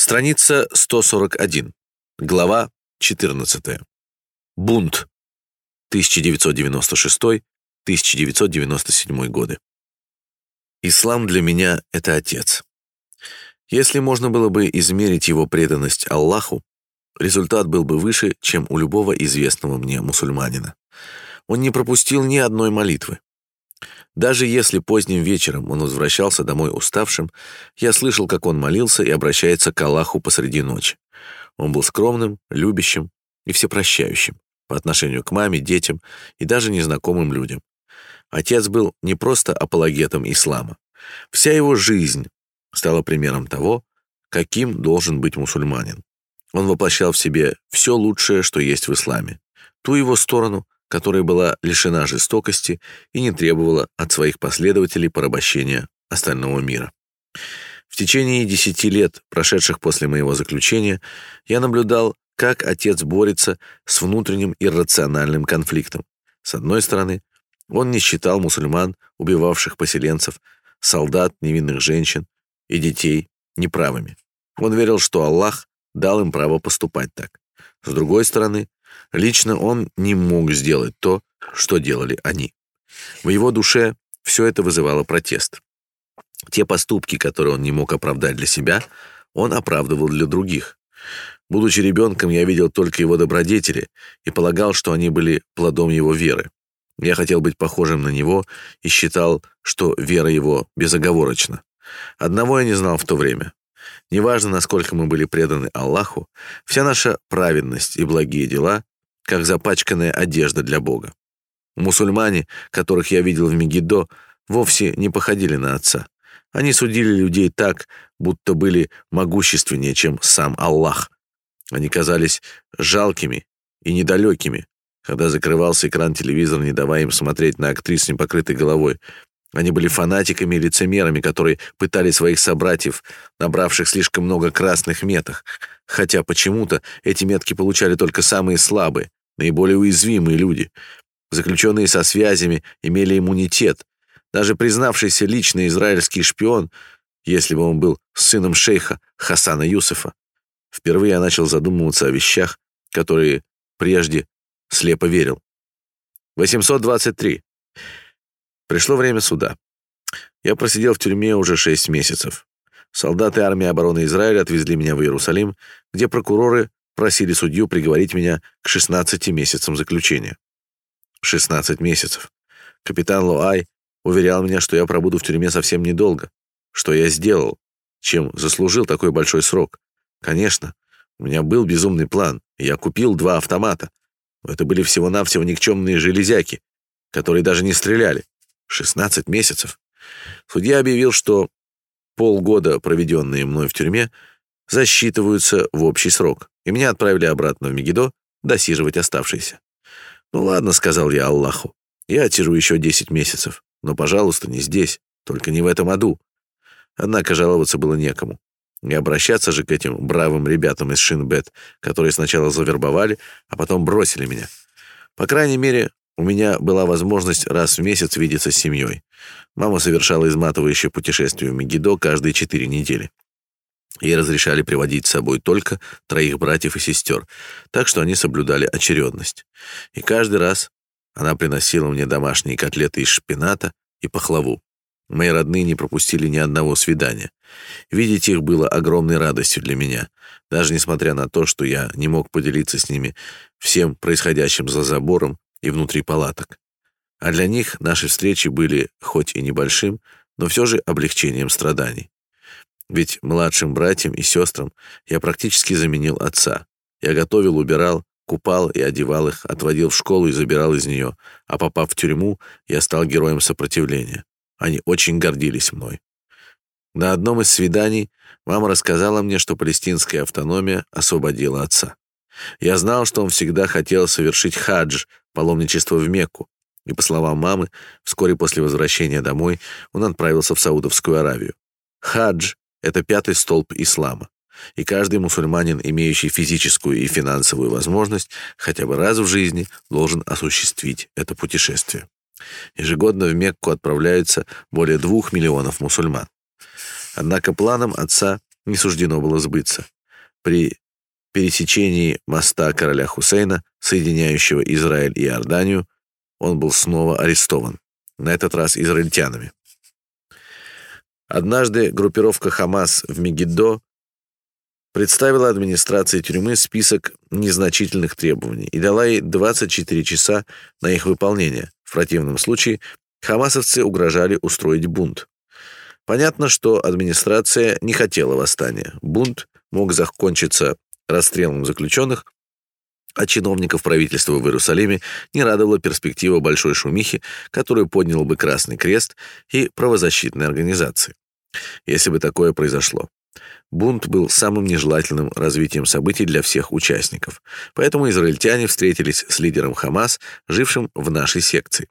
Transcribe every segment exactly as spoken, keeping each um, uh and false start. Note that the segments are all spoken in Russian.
Страница сто сорок один. Глава четырнадцатая. Бунт. тысяча девятьсот девяносто шестой — тысяча девятьсот девяносто седьмой годы. Ислам для меня — это отец. Если можно было бы измерить его преданность Аллаху, результат был бы выше, чем у любого известного мне мусульманина. Он не пропустил ни одной молитвы. Даже если поздним вечером он возвращался домой уставшим, я слышал, как он молился и обращается к Аллаху посреди ночи. Он был скромным, любящим и всепрощающим по отношению к маме, детям и даже незнакомым людям. Отец был не просто апологетом ислама. Вся его жизнь стала примером того, каким должен быть мусульманин. Он воплощал в себе все лучшее, что есть в исламе. Ту его сторону, которая была лишена жестокости и не требовала от своих последователей порабощения остального мира. В течение десяти лет, прошедших после моего заключения, я наблюдал, как отец борется с внутренним иррациональным конфликтом. С одной стороны, он не считал мусульман, убивавших поселенцев, солдат, невинных женщин и детей, неправыми. Он верил, что Аллах дал им право поступать так. С другой стороны, лично он не мог сделать то, что делали они. В его душе все это вызывало протест. Те поступки, которые он не мог оправдать для себя, он оправдывал для других. Будучи ребенком, я видел только его добродетели и полагал, что они были плодом его веры. Я хотел быть похожим на него и считал, что вера его безоговорочна. Одного я не знал в то время. Неважно, насколько мы были преданы Аллаху, вся наша праведность и благие дела, как запачканная одежда для Бога. Мусульмане, которых я видел в Мегиддо, вовсе не походили на отца. Они судили людей так, будто были могущественнее, чем сам Аллах. Они казались жалкими и недалекими, когда закрывался экран телевизора, не давая им смотреть на актрис с непокрытой головой. Они были фанатиками и лицемерами, которые пытали своих собратьев, набравших слишком много красных меток, хотя почему-то эти метки получали только самые слабые, наиболее уязвимые люди. Заключенные со связями имели иммунитет. Даже признавшийся лично израильский шпион, если бы он был сыном шейха Хасана Юсефа, впервые я начал задумываться о вещах, которые прежде слепо верил. восемьсот двадцать три. Пришло время суда. Я просидел в тюрьме уже шесть месяцев. Солдаты армии обороны Израиля отвезли меня в Иерусалим, где прокуроры просили судью приговорить меня к шестнадцати месяцам заключения. шестнадцать месяцев. Капитан Лоай уверял меня, что я пробуду в тюрьме совсем недолго. Что я сделал? Чем заслужил такой большой срок? Конечно, у меня был безумный план, и я купил два автомата. Но это были всего-навсего никчемные железяки, которые даже не стреляли. шестнадцать месяцев. Судья объявил, что полгода, проведенные мной в тюрьме, засчитываются в общий срок, и меня отправили обратно в Мегиддо досиживать оставшиеся. «Ну ладно», — сказал я Аллаху, — «я отсижу еще десять месяцев, но, пожалуйста, не здесь, только не в этом аду». Однако жаловаться было некому. Не обращаться же к этим бравым ребятам из Шин-Бет, которые сначала завербовали, а потом бросили меня. По крайней мере, у меня была возможность раз в месяц видеться с семьей. Мама совершала изматывающее путешествие в Мегиддо каждые четыре недели. Ей разрешали приводить с собой только троих братьев и сестер, так что они соблюдали очередность. И каждый раз она приносила мне домашние котлеты из шпината и пахлаву. Мои родные не пропустили ни одного свидания. Видеть их было огромной радостью для меня, даже несмотря на то, что я не мог поделиться с ними всем происходящим за забором и внутри палаток. А для них наши встречи были хоть и небольшим, но все же облегчением страданий. Ведь младшим братьям и сестрам я практически заменил отца. Я готовил, убирал, купал и одевал их, отводил в школу и забирал из нее, а попав в тюрьму, я стал героем сопротивления. Они очень гордились мной. На одном из свиданий мама рассказала мне, что палестинская автономия освободила отца. Я знал, что он всегда хотел совершить хадж, паломничество в Мекку, и, по словам мамы, вскоре после возвращения домой он отправился в Саудовскую Аравию. Хадж — это пятый столб ислама, и каждый мусульманин, имеющий физическую и финансовую возможность, хотя бы раз в жизни должен осуществить это путешествие. Ежегодно в Мекку отправляются более двух миллионов мусульман. Однако планам отца не суждено было сбыться. При пересечении моста короля Хусейна, соединяющего Израиль и Иорданию, он был снова арестован, на этот раз израильтянами. Однажды группировка Хамас в Мегиддо представила администрации тюрьмы список незначительных требований и дала ей двадцать четыре часа на их выполнение. В противном случае хамасовцы угрожали устроить бунт. Понятно, что администрация не хотела восстания. Бунт мог закончиться расстрелом заключенных, а чиновников правительства в Иерусалиме не радовала перспектива большой шумихи, которую поднял бы Красный Крест и правозащитные организации. Если бы такое произошло. Бунт был самым нежелательным развитием событий для всех участников, поэтому израильтяне встретились с лидером Хамас, жившим в нашей секции.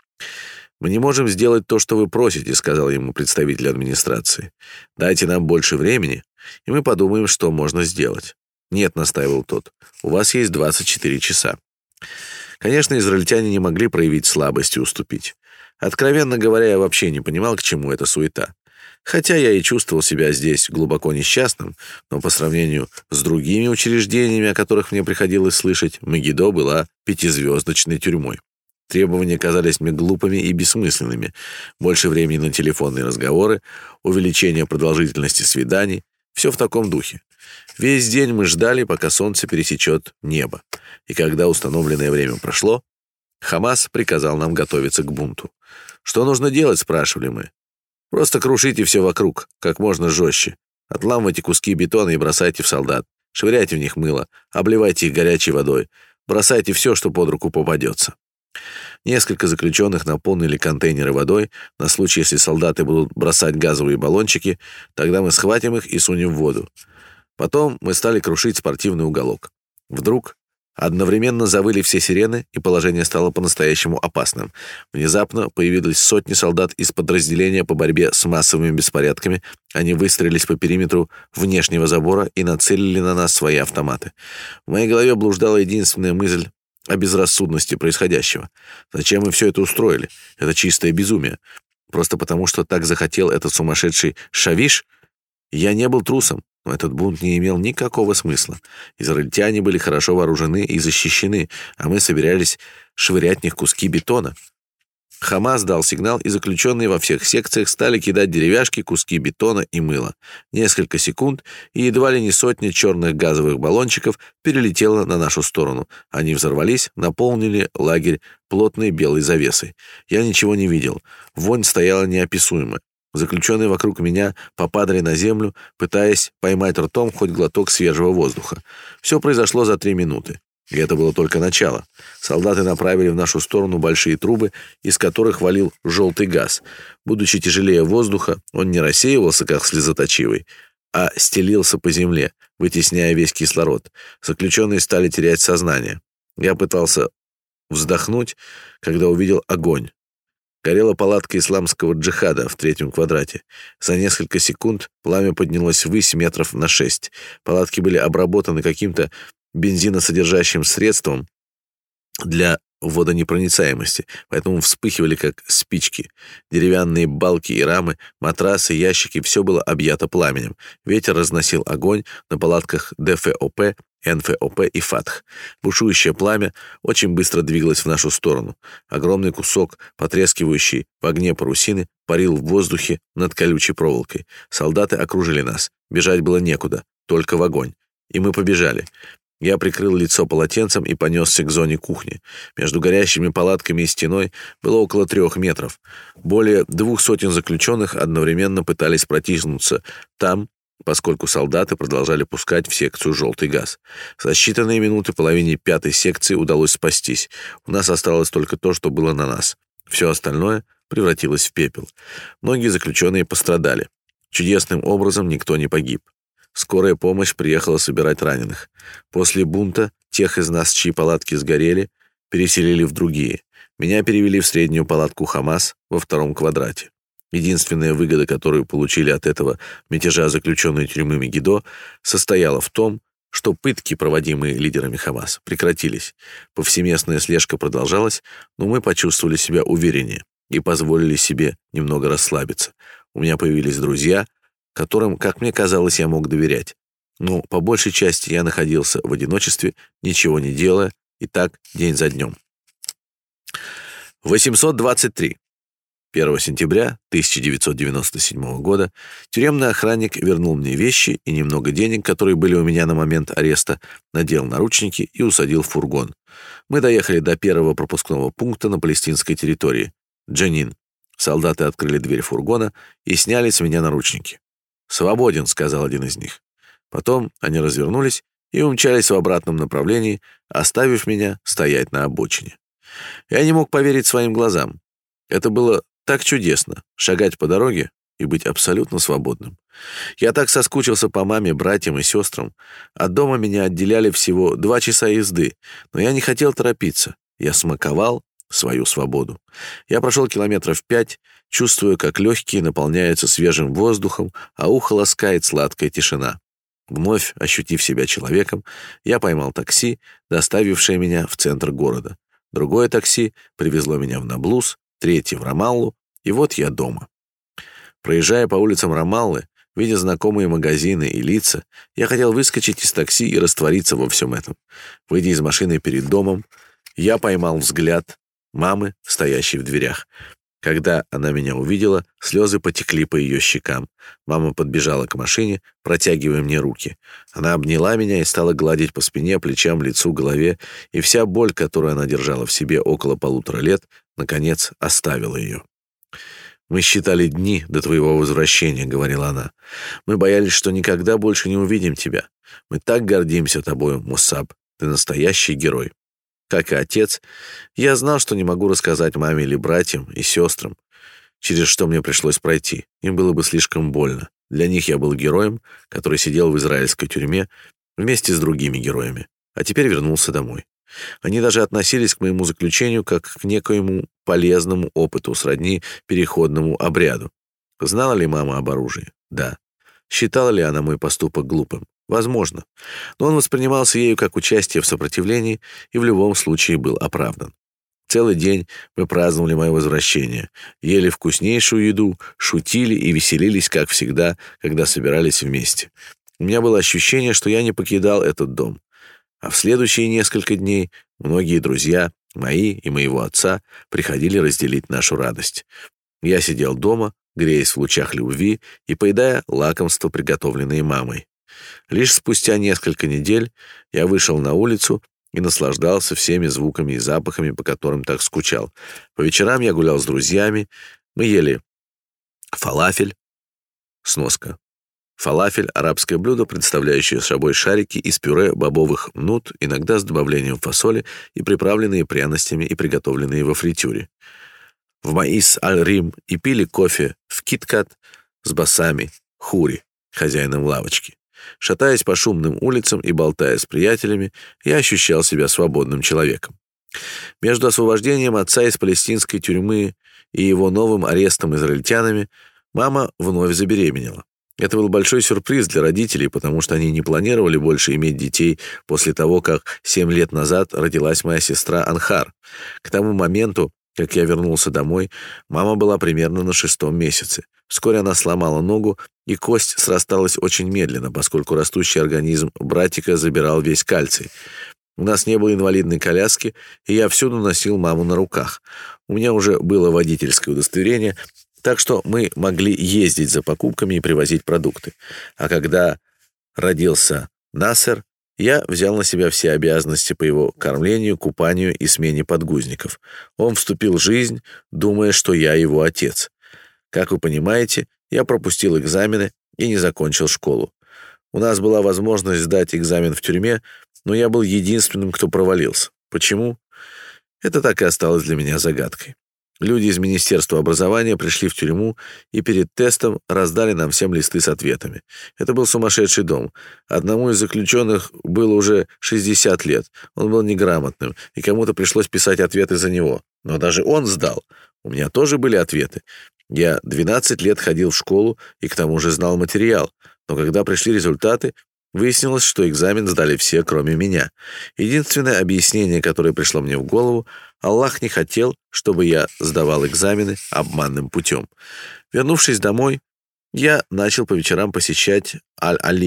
«Мы не можем сделать то, что вы просите», — сказал ему представитель администрации. «Дайте нам больше времени, и мы подумаем, что можно сделать». «Нет», — настаивал тот, — «у вас есть двадцать четыре часа». Конечно, израильтяне не могли проявить слабость и уступить. Откровенно говоря, я вообще не понимал, к чему эта суета. Хотя я и чувствовал себя здесь глубоко несчастным, но по сравнению с другими учреждениями, о которых мне приходилось слышать, Мегиддо была пятизвездочной тюрьмой. Требования казались мне глупыми и бессмысленными. Больше времени на телефонные разговоры, увеличение продолжительности свиданий — все в таком духе. Весь день мы ждали, пока солнце пересечет небо. И когда установленное время прошло, Хамас приказал нам готовиться к бунту. «Что нужно делать?» — спрашивали мы. «Просто крушите все вокруг, как можно жестче. Отламывайте куски бетона и бросайте в солдат. Швыряйте в них мыло, обливайте их горячей водой. Бросайте все, что под руку попадется». Несколько заключенных наполнили контейнеры водой на случай, если солдаты будут бросать газовые баллончики, тогда мы схватим их и сунем в воду. Потом мы стали крушить спортивный уголок. Вдруг одновременно завыли все сирены, и положение стало по-настоящему опасным. Внезапно появились сотни солдат из подразделения по борьбе с массовыми беспорядками. Они выстроились по периметру внешнего забора и нацелили на нас свои автоматы. В моей голове блуждала единственная мысль о безрассудности происходящего. Зачем мы все это устроили? Это чистое безумие. Просто потому, что так захотел этот сумасшедший Шавиш? Я не был трусом, но этот бунт не имел никакого смысла. Израильтяне были хорошо вооружены и защищены, а мы собирались швырять в них куски бетона. Хамас дал сигнал, и заключенные во всех секциях стали кидать деревяшки, куски бетона и мыла. Несколько секунд, и едва ли не сотня черных газовых баллончиков перелетела на нашу сторону. Они взорвались, наполнили лагерь плотной белой завесой. Я ничего не видел. Вонь стояла неописуемая. Заключенные вокруг меня попадали на землю, пытаясь поймать ртом хоть глоток свежего воздуха. Все произошло за три минуты. И это было только начало. Солдаты направили в нашу сторону большие трубы, из которых валил желтый газ. Будучи тяжелее воздуха, он не рассеивался, как слезоточивый, а стелился по земле, вытесняя весь кислород. Заключенные стали терять сознание. Я пытался вздохнуть, когда увидел огонь. Горела палатка исламского джихада в третьем квадрате. За несколько секунд пламя поднялось ввысь метров на шесть. Палатки были обработаны каким-то бензиносодержащим средством для водонепроницаемости, поэтому вспыхивали как спички. Деревянные балки и рамы, матрасы, ящики — все было объято пламенем. Ветер разносил огонь на палатках ДФОП, НФОП и ФАТХ. Бушующее пламя очень быстро двигалось в нашу сторону. Огромный кусок, потрескивающий в огне парусины, парил в воздухе над колючей проволокой. Солдаты окружили нас. Бежать было некуда, только в огонь. И мы побежали. Я прикрыл лицо полотенцем и понесся к зоне кухни. Между горящими палатками и стеной было около трех метров. Более двух сотен заключенных одновременно пытались протиснуться там, поскольку солдаты продолжали пускать в секцию желтый газ. За считанные минуты половине пятой секции удалось спастись. У нас осталось только то, что было на нас. Все остальное превратилось в пепел. Многие заключенные пострадали. Чудесным образом никто не погиб. Скорая помощь приехала собирать раненых. После бунта тех из нас, чьи палатки сгорели, переселили в другие. Меня перевели в среднюю палатку Хамас во втором квадрате. Единственная выгода, которую получили от этого мятежа заключенные тюрьмы Мегиддо, состояла в том, что пытки, проводимые лидерами Хамас, прекратились. Повсеместная слежка продолжалась, но мы почувствовали себя увереннее и позволили себе немного расслабиться. У меня появились друзья, которым, как мне казалось, я мог доверять. Но по большей части я находился в одиночестве, ничего не делая, и так день за днем. восемьсот двадцать три. первого сентября тысяча девятьсот девяносто седьмого года тюремный охранник вернул мне вещи и немного денег, которые были у меня на момент ареста, надел наручники и усадил в фургон. Мы доехали до первого пропускного пункта на палестинской территории — Джанин. Солдаты открыли дверь фургона и сняли с меня наручники. «Свободен», — сказал один из них. Потом они развернулись и умчались в обратном направлении, оставив меня стоять на обочине. Я не мог поверить своим глазам. Это было так чудесно — шагать по дороге и быть абсолютно свободным. Я так соскучился по маме, братьям и сестрам. От дома меня отделяли всего два часа езды, но я не хотел торопиться. Я смаковал свою свободу. Я прошел километров пять, чувствуя, как легкие наполняются свежим воздухом, а ухо ласкает сладкая тишина. Вновь ощутив себя человеком, я поймал такси, доставившее меня в центр города. Другое такси привезло меня в Наблус, третье — в Рамаллу, и вот я дома. Проезжая по улицам Рамаллы, видя знакомые магазины и лица, я хотел выскочить из такси и раствориться во всем этом. Выйдя из машины перед домом, я поймал взгляд мамы, стоящей в дверях. Когда она меня увидела, слезы потекли по ее щекам. Мама подбежала к машине, протягивая мне руки. Она обняла меня и стала гладить по спине, плечам, лицу, голове, и вся боль, которую она держала в себе около полутора лет, наконец оставила ее. «Мы считали дни до твоего возвращения», — говорила она. «Мы боялись, что никогда больше не увидим тебя. Мы так гордимся тобою, Мусаб. Ты настоящий герой». Как и отец, я знал, что не могу рассказать маме или братьям и сестрам, через что мне пришлось пройти. Им было бы слишком больно. Для них я был героем, который сидел в израильской тюрьме вместе с другими героями, а теперь вернулся домой. Они даже относились к моему заключению как к некоему полезному опыту, сродни переходному обряду. Знала ли мама об оружии? Да. Считала ли она мой поступок глупым? Возможно. Но он воспринимался ею как участие в сопротивлении и в любом случае был оправдан. Целый день мы праздновали мое возвращение, ели вкуснейшую еду, шутили и веселились, как всегда, когда собирались вместе. У меня было ощущение, что я не покидал этот дом. А в следующие несколько дней многие друзья, мои и моего отца, приходили разделить нашу радость. Я сидел дома, греясь в лучах любви и поедая лакомства, приготовленные мамой. Лишь спустя несколько недель я вышел на улицу и наслаждался всеми звуками и запахами, по которым так скучал. По вечерам я гулял с друзьями, мы ели фалафель, сноска. Фалафель — арабское блюдо, представляющее собой шарики из пюре бобовых нут, иногда с добавлением фасоли и приправленные пряностями и приготовленные во фритюре. В Маис Аль-Рим и пили кофе в Киткат с басами Хури, хозяином лавочки. Шатаясь по шумным улицам и болтая с приятелями, я ощущал себя свободным человеком. Между освобождением отца из палестинской тюрьмы и его новым арестом израильтянами мама вновь забеременела. Это был большой сюрприз для родителей, потому что они не планировали больше иметь детей после того, как семь лет назад родилась моя сестра Анхар. К тому моменту, как я вернулся домой, мама была примерно на шестом месяце. Вскоре она сломала ногу, и кость срасталась очень медленно, поскольку растущий организм братика забирал весь кальций. У нас не было инвалидной коляски, и я всюду носил маму на руках. У меня уже было водительское удостоверение, так что мы могли ездить за покупками и привозить продукты. А когда родился Насер, я взял на себя все обязанности по его кормлению, купанию и смене подгузников. Он вступил в жизнь, думая, что я его отец. Как вы понимаете, я пропустил экзамены и не закончил школу. У нас была возможность сдать экзамен в тюрьме, но я был единственным, кто провалился. Почему? Это так и осталось для меня загадкой. Люди из Министерства образования пришли в тюрьму и перед тестом раздали нам всем листы с ответами. Это был сумасшедший дом. Одному из заключенных было уже шестьдесят лет. Он был неграмотным, и кому-то пришлось писать ответы за него. Но даже он сдал. У меня тоже были ответы. Я двенадцать лет ходил в школу и к тому же знал материал. Но когда пришли результаты, выяснилось, что экзамен сдали все, кроме меня. Единственное объяснение, которое пришло мне в голову: Аллах не хотел, чтобы я сдавал экзамены обманным путем. Вернувшись домой, я начал по вечерам посещать Аль-Алию,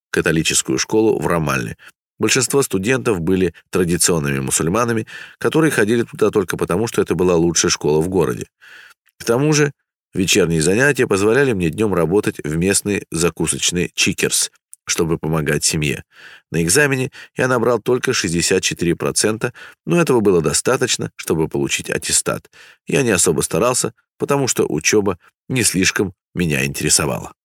католическую школу в Рамалле. Большинство студентов были традиционными мусульманами, которые ходили туда только потому, что это была лучшая школа в городе. К тому же вечерние занятия позволяли мне днем работать в местной закусочной «Чикерс», чтобы помогать семье. На экзамене я набрал только шестьдесят четыре процента, но этого было достаточно, чтобы получить аттестат. Я не особо старался, потому что учеба не слишком меня интересовала.